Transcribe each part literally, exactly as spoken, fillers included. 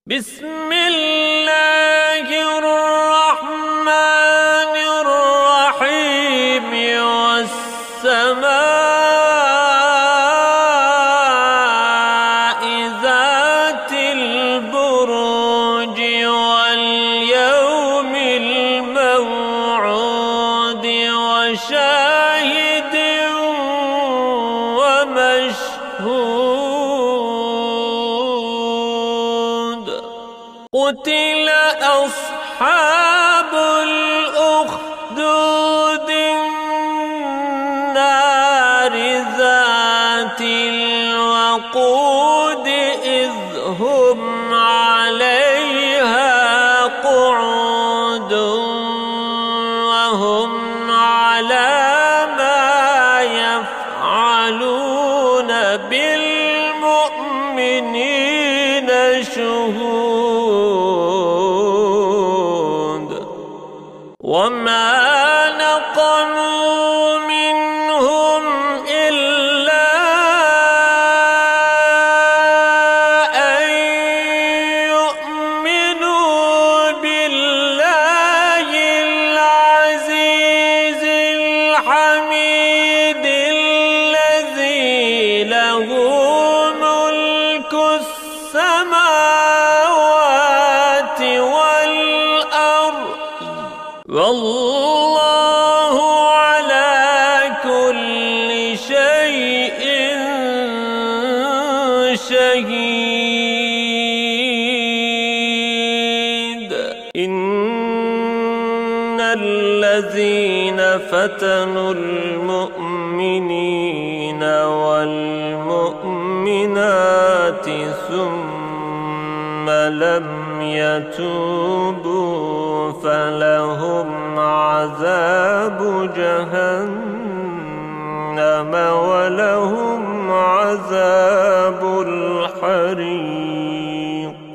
بسم الله الرحمن الرحيم والسماء ذات البروج واليوم الموعود وشاهد ومشهود قتل أصحاب الأخدود النار ذات الوقود إذ هم عليها قعود وهم على ما يفعلون بالمؤمنين شهود وما نقموا منهم إلا أن يؤمنوا بالله العزيز الحميد الذي له ملك السماوات والأرض والله على كل شيء شهيد إن الذين فتنوا المؤمنين والمؤمنات ثم لم يتوبوا فلهم عذاب جهنم ولهم عذاب الحريق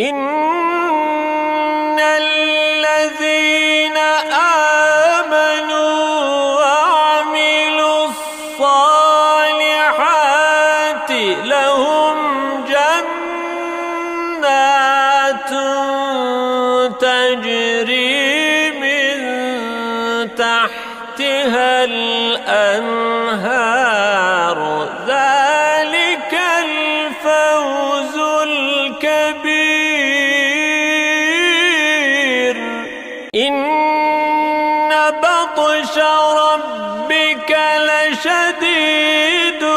إن الذين آمنوا وعملوا الصالحات لهم جنات تجري من تحتها الأنهار ذلك الفوز الكبير إن بطش ربك لشديد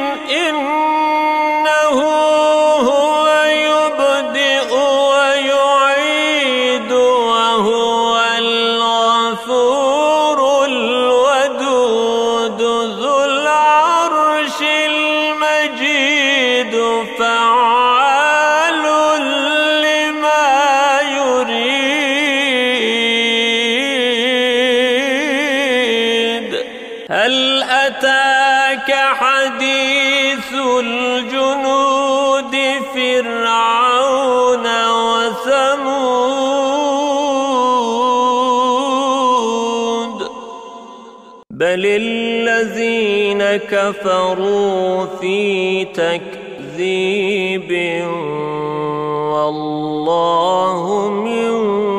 إنه هو يبدئ ويعيد وهو الغفور الودود ذو العرش المجيد فعال لما يريد هل أتاك حديث الجنود فرعون وثمود بل الذين كفروا في تكذيب والله من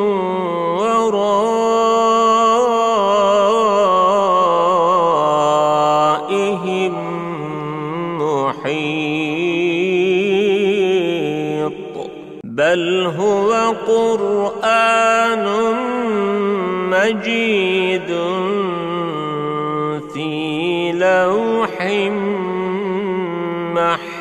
ورائهم محيط بل هو قرآن مجيد في لوح محفوظ